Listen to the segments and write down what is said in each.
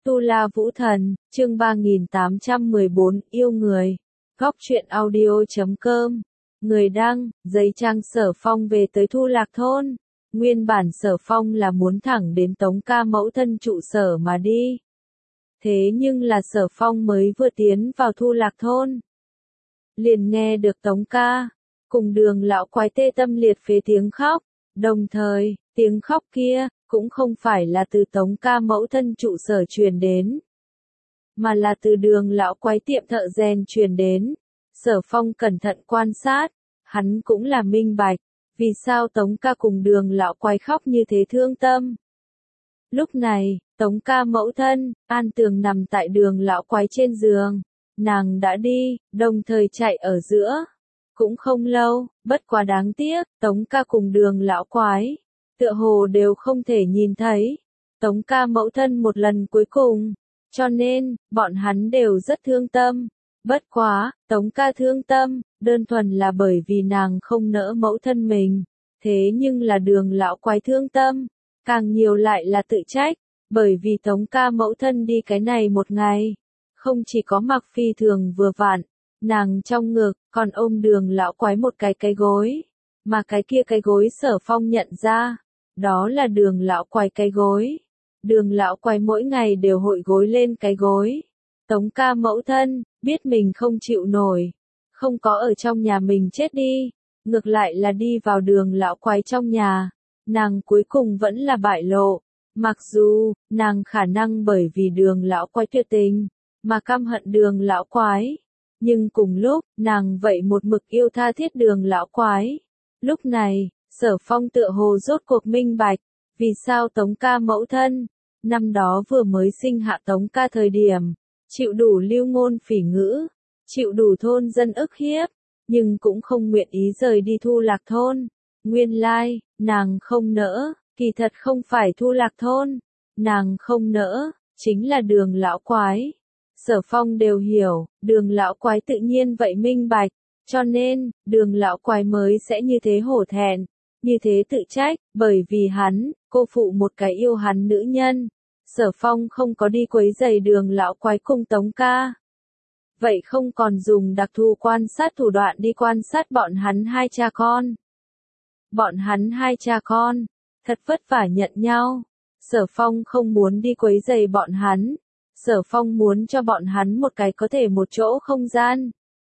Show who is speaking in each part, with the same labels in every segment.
Speaker 1: Tu La Vũ Thần, chương 3814, yêu người. Góc truyện audio.com. Người đăng, giấy trang Sở Phong về tới Thu Lạc Thôn. Nguyên bản Sở Phong là muốn thẳng đến Tống ca mẫu thân trụ sở mà đi. Thế nhưng là Sở Phong mới vừa tiến vào Thu Lạc Thôn. Liền nghe được Tống ca, cùng Đường lão quái tê tâm liệt phế tiếng khóc. Đồng thời, tiếng khóc kia, cũng không phải là từ Tống ca mẫu thân trụ sở truyền đến, mà là từ Đường lão quái tiệm thợ rèn truyền đến. Sở Phong cẩn thận quan sát, hắn cũng là minh bạch, vì sao Tống ca cùng Đường lão quái khóc như thế thương tâm. Lúc này, Tống ca mẫu thân, an tường nằm tại Đường lão quái trên giường, nàng đã đi, đồng thời chạy ở giữa. Cũng không lâu, bất quá đáng tiếc, Tống ca cùng Đường lão quái, tựa hồ đều không thể nhìn thấy Tống ca mẫu thân một lần cuối cùng, cho nên, bọn hắn đều rất thương tâm. Bất quá, Tống ca thương tâm, đơn thuần là bởi vì nàng không nỡ mẫu thân mình, thế nhưng là Đường lão quái thương tâm, càng nhiều lại là tự trách, bởi vì Tống ca mẫu thân đi cái này một ngày, không chỉ có mặc phi thường vừa vặn, nàng trong ngực, còn ôm Đường lão quái một cái gối, mà cái kia cái gối Sở Phong nhận ra, đó là Đường lão quái cái gối. Đường lão quái mỗi ngày đều hội gối lên cái gối. Tống ca mẫu thân, biết mình không chịu nổi, không có ở trong nhà mình chết đi, ngược lại là đi vào Đường lão quái trong nhà, nàng cuối cùng vẫn là bại lộ, mặc dù, nàng khả năng bởi vì Đường lão quái tuyệt tình, mà căm hận Đường lão quái, nhưng cùng lúc, nàng vậy một mực yêu tha thiết Đường lão quái. Lúc này, Sở Phong tựa hồ rốt cuộc minh bạch, vì sao Tống ca mẫu thân, năm đó vừa mới sinh hạ Tống ca thời điểm, chịu đủ lưu ngôn phỉ ngữ, chịu đủ thôn dân ức hiếp, nhưng cũng không nguyện ý rời đi Thu Lạc Thôn. Nguyên lai, nàng không nỡ, kỳ thật không phải Thu Lạc Thôn, nàng không nỡ, chính là Đường lão quái. Sở Phong đều hiểu, Đường lão quái tự nhiên vậy minh bạch, cho nên, Đường lão quái mới sẽ như thế hổ thẹn, như thế tự trách, bởi vì hắn, cô phụ một cái yêu hắn nữ nhân. Sở Phong không có đi quấy rầy Đường lão quái cùng Tống ca. Vậy không còn dùng đặc thù quan sát thủ đoạn đi quan sát bọn hắn hai cha con. Bọn hắn hai cha con, thật vất vả nhận nhau. Sở Phong không muốn đi quấy rầy bọn hắn. Sở Phong muốn cho bọn hắn một cái có thể một chỗ không gian.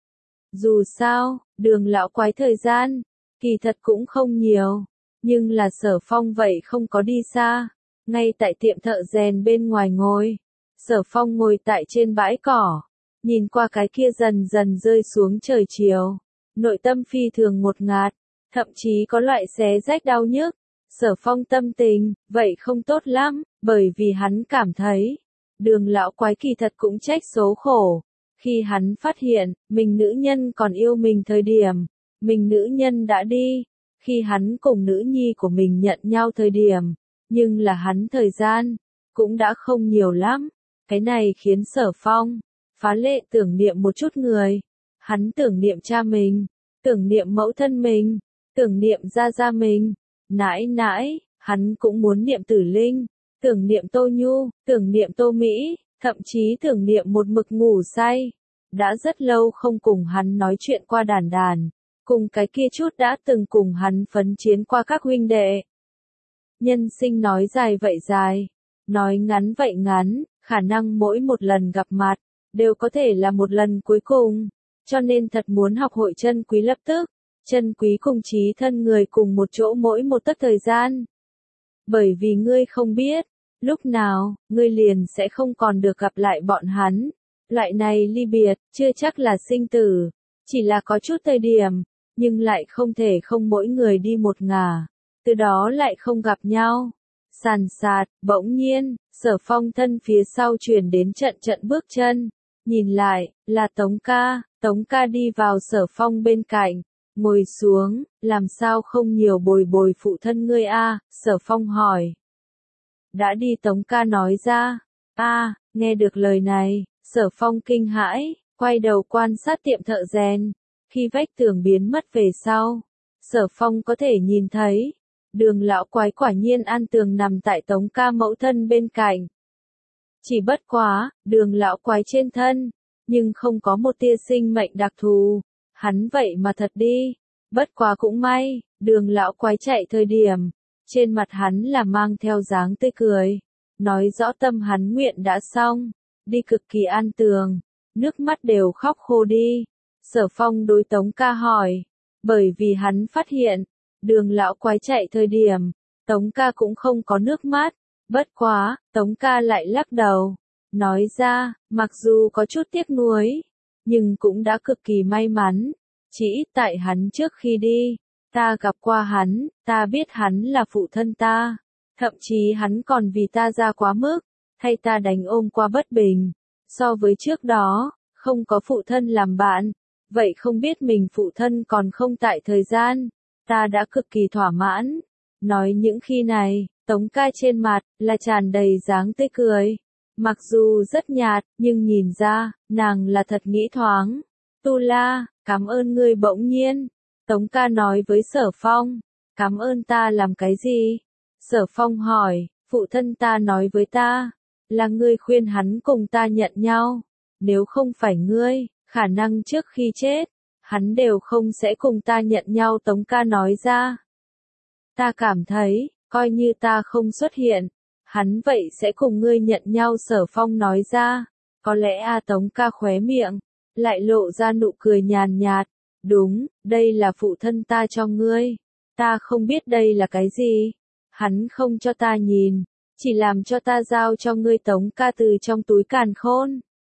Speaker 1: Dù sao, Đường lão quái thời gian, kỳ thật cũng không nhiều, nhưng là Sở Phong vậy không có đi xa, ngay tại tiệm thợ rèn bên ngoài ngồi. Sở Phong ngồi tại trên bãi cỏ, nhìn qua cái kia dần dần rơi xuống trời chiều, nội tâm phi thường ngột ngạt, thậm chí có loại xé rách đau nhức. Sở Phong tâm tình, vậy không tốt lắm, bởi vì hắn cảm thấy, Đường lão quái kỳ thật cũng trách số khổ. Khi hắn phát hiện, mình nữ nhân còn yêu mình thời điểm, mình nữ nhân đã đi, khi hắn cùng nữ nhi của mình nhận nhau thời điểm, nhưng là hắn thời gian, cũng đã không nhiều lắm. Cái này khiến Sở Phong, phá lệ tưởng niệm một chút người. Hắn tưởng niệm cha mình, tưởng niệm mẫu thân mình, tưởng niệm gia gia mình, nãi nãi, hắn cũng muốn niệm Tử Linh, tưởng niệm Tô Nhu, tưởng niệm Tô Mỹ, thậm chí tưởng niệm một mực ngủ say. Đã rất lâu không cùng hắn nói chuyện qua đàn đàn, cùng cái kia chút đã từng cùng hắn phấn chiến qua các huynh đệ. Nhân sinh nói dài vậy dài, nói ngắn vậy ngắn, khả năng mỗi một lần gặp mặt, đều có thể là một lần cuối cùng, cho nên thật muốn học hội trân quý lập tức, trân quý cùng chí thân người cùng một chỗ mỗi một tấc thời gian. Bởi vì ngươi không biết, lúc nào, ngươi liền sẽ không còn được gặp lại bọn hắn. Loại này ly biệt, chưa chắc là sinh tử, chỉ là có chút thời điểm, nhưng lại không thể không mỗi người đi một ngả, từ đó lại không gặp nhau. Sàn sạt, bỗng nhiên, Sở Phong thân phía sau truyền đến trận trận bước chân, nhìn lại, là Tống ca đi vào Sở Phong bên cạnh, ngồi xuống, làm sao không nhiều bồi phụ thân ngươi a? Sở Phong hỏi. Đã đi, Tống ca nói ra. Nghe được lời này, Sở Phong kinh hãi, quay đầu quan sát tiệm thợ rèn. Khi vách tường biến mất về sau, Sở Phong có thể nhìn thấy, Đường lão quái quả nhiên an tường nằm tại Tống ca mẫu thân bên cạnh. Chỉ bất quá, Đường lão quái trên thân, nhưng không có một tia sinh mệnh đặc thù. Hắn vậy mà thật đi. Bất quá cũng may, Đường lão quái chạy thời điểm, trên mặt hắn là mang theo dáng tươi cười, nói rõ tâm hắn nguyện đã xong, đi cực kỳ an tường, nước mắt đều khóc khô đi. Sở Phong đối Tống Ca hỏi, bởi vì hắn phát hiện, Đường lão quái chạy thời điểm, Tống Ca cũng không có nước mắt. Bất quá, Tống Ca lại lắc đầu, nói ra, mặc dù có chút tiếc nuối, nhưng cũng đã cực kỳ may mắn, chỉ ít tại hắn trước khi đi, ta gặp qua hắn, ta biết hắn là phụ thân ta, thậm chí hắn còn vì ta ra quá mức, hay ta đánh ôm qua bất bình, so với trước đó, không có phụ thân làm bạn, vậy không biết mình phụ thân còn không tại thời gian, ta đã cực kỳ thỏa mãn. Nói những khi này, Tống Ca trên mặt là tràn đầy dáng tươi cười. Mặc dù rất nhạt, nhưng nhìn ra, nàng là thật nghĩ thoáng. Tu La, cảm ơn ngươi bỗng nhiên. Tống Ca nói với Sở Phong, cảm ơn ta làm cái gì? Sở Phong hỏi, phụ thân ta nói với ta, là ngươi khuyên hắn cùng ta nhận nhau. Nếu không phải ngươi, khả năng trước khi chết, hắn đều không sẽ cùng ta nhận nhau. Tống Ca nói ra. Ta cảm thấy, coi như ta không xuất hiện, hắn vậy sẽ cùng ngươi nhận nhau. Sở Phong nói ra. Có lẽ Tống Ca khóe miệng, lại lộ ra nụ cười nhàn nhạt. Đúng, đây là phụ thân ta cho ngươi. Ta không biết đây là cái gì. Hắn không cho ta nhìn, chỉ làm cho ta giao cho ngươi. Tống Ca từ trong túi càn khôn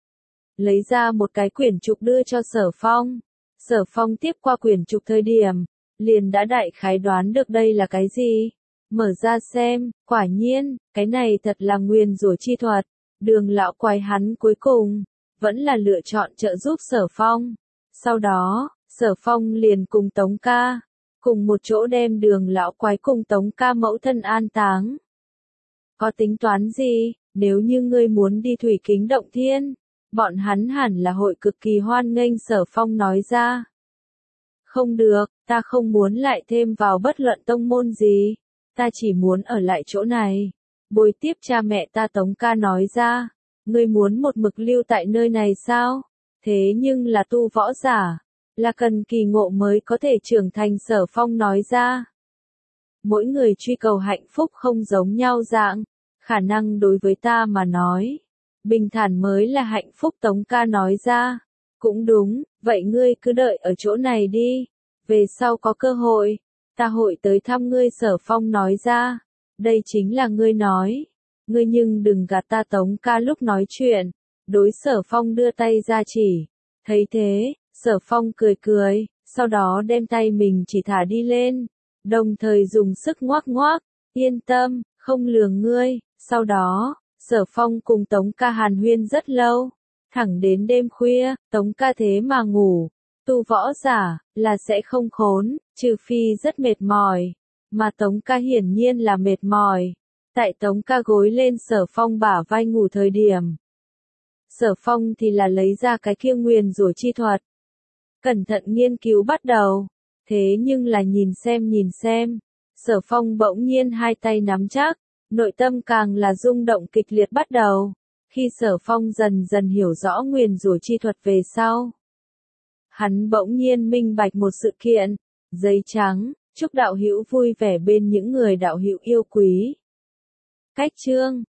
Speaker 1: lấy ra một cái quyển trục đưa cho Sở Phong. Sở Phong tiếp qua quyển trục thời điểm, liền đã đại khái đoán được đây là cái gì. Mở ra xem, quả nhiên, cái này thật là nguyền rủa chi thuật. Đường lão quái hắn cuối cùng, vẫn là lựa chọn trợ giúp Sở Phong. Sau đó, Sở Phong liền cùng Tống Ca, cùng một chỗ đem Đường lão quái cùng Tống Ca mẫu thân an táng. Có tính toán gì, nếu như ngươi muốn đi Thủy Kính Động Thiên, bọn hắn hẳn là hội cực kỳ hoan nghênh. Sở Phong nói ra. Không được, ta không muốn lại thêm vào bất luận tông môn gì, ta chỉ muốn ở lại chỗ này, bồi tiếp cha mẹ ta. Tống Ca nói ra. Ngươi muốn một mực lưu tại nơi này sao? Thế nhưng là tu võ giả, là cần kỳ ngộ mới có thể trưởng thành. Sở Phong nói ra. Mỗi người truy cầu hạnh phúc không giống nhau dạng, khả năng đối với ta mà nói, bình thản mới là hạnh phúc. Tống Ca nói ra. Cũng đúng, vậy ngươi cứ đợi ở chỗ này đi, về sau có cơ hội, ta hội tới thăm ngươi. Sở Phong nói ra. Đây chính là ngươi nói, ngươi nhưng đừng gạt ta. Tống Ca lúc nói chuyện, đối Sở Phong đưa tay ra chỉ. Thấy thế, Sở Phong cười cười, sau đó đem tay mình chỉ thả đi lên, đồng thời dùng sức ngoác ngoác. Yên tâm, không lừa ngươi. Sau đó, Sở Phong cùng Tống Ca hàn huyên rất lâu, thẳng đến đêm khuya. Tống Ca thế mà ngủ. Tu võ giả, là sẽ không khốn, trừ phi rất mệt mỏi. Mà Tống Ca hiển nhiên là mệt mỏi. Tại Tống Ca gối lên Sở Phong bả vai ngủ thời điểm, Sở Phong thì là lấy ra cái kia nguyền rủa chi thuật. Cẩn thận nghiên cứu bắt đầu. Thế nhưng là nhìn xem. Sở Phong bỗng nhiên hai tay nắm chắc, nội tâm càng là rung động kịch liệt bắt đầu. Khi Sở Phong dần dần hiểu rõ nguyền rủa chi thuật về sau, hắn bỗng nhiên minh bạch một sự kiện. Giấy trắng, chúc đạo hữu vui vẻ bên những người đạo hữu yêu quý. Cách chương